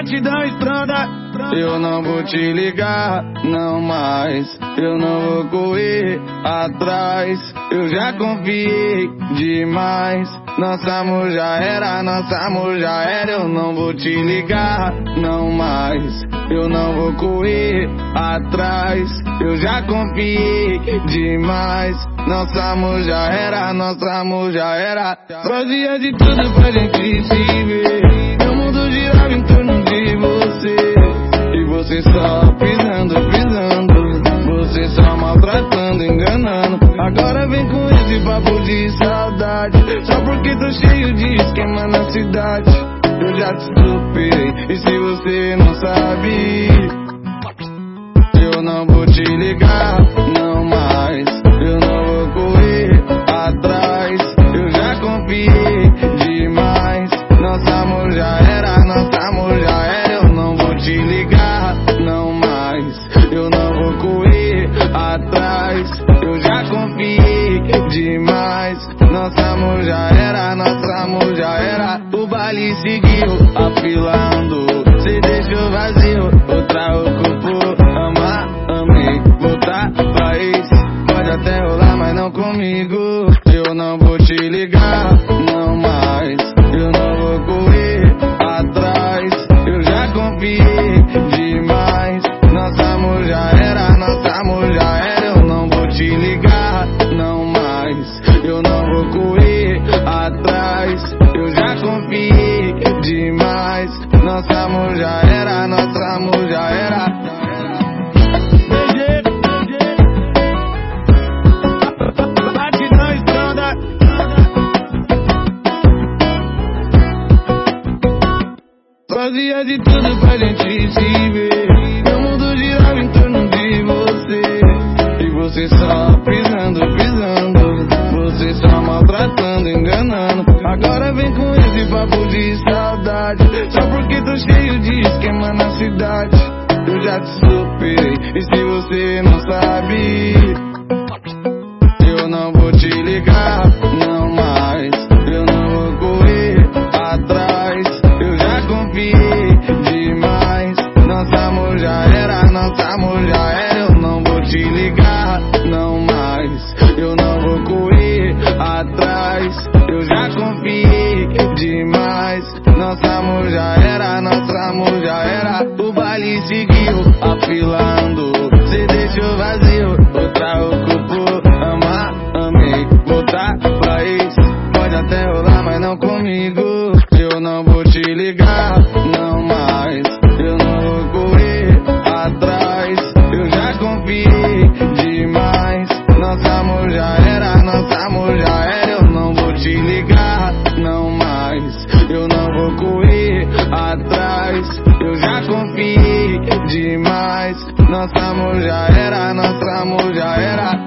batidão estrada. Eu não vou te ligar, não mais. Eu não vou correr atrás. Eu já confiei demais. Nosso amor já era, nosso amor já era. Eu não vou te ligar, não mais. Eu não vou correr atrás. Eu já confiei demais. Nosso amor já era, nosso amor já era. Fazia de tudo pra gente se ver. Meu mundo girava em torno de você. E você só pisando, pisando. Você só maltratando, enganando. Agora vem com esse papo de saudade. Só porque tô cheio de esquema na cidade. Eu já te superei, e se você não sabe, eu não vou te ligar, não mais. Eu não vou correr atrás. Eu já confiei demais. Nosso amor já era, nosso amor já era. Eu não vou te ligar, não mais. Eu não vou correr atrás. Eu já confiei demais. Nosso amor já era, nosso amor já era. O baile seguiu afilando. Cê deixou vazio, outra ocupou. Amar, amei, voltar pra ex. Pode até rolar, mas não comigo. Eu não vou te ligar, não mais. Eu não vou correr atrás. Eu já confiei demais. Nosso amor já era, nosso amor já era. Eu não vou te ligar, não mais. Eu não vou correr atrás. Eu já confiei demais. Nosso amor já era, nosso amor já era. Batidão estrada. Fazia de tudo pra gente se ver. Meu mundo girava em torno de você. E você só pisando, pisando. Você só maltratando, enganando. Agora vem com esse papo de saudade. Só porque tô cheio de esquema na cidade. Eu já te superei, e se você não sabe, eu não vou te ligar, não mais. Eu não vou correr atrás. Eu já confiei demais. Nosso amor já era, nosso amor já era. Eu não vou te ligar, não mais. Eu não vou correr atrás. Eu já confiei demais. Nosso amor já era, nosso amor já era. O baile seguiu afilando. Cê deixou vazio, outra ocupou. Amar, amei, voltar pra ex. Pode até rolar, mas não comigo. Eu não vou te ligar, não mais. Eu não vou correr atrás. Eu já confiei demais. Nosso amor já era, nosso amor já era. Eu não vou te ligar, não mais. Eu não vou correr atrás. Eu já confiei demais. Nosso amor já era, nosso amor já era.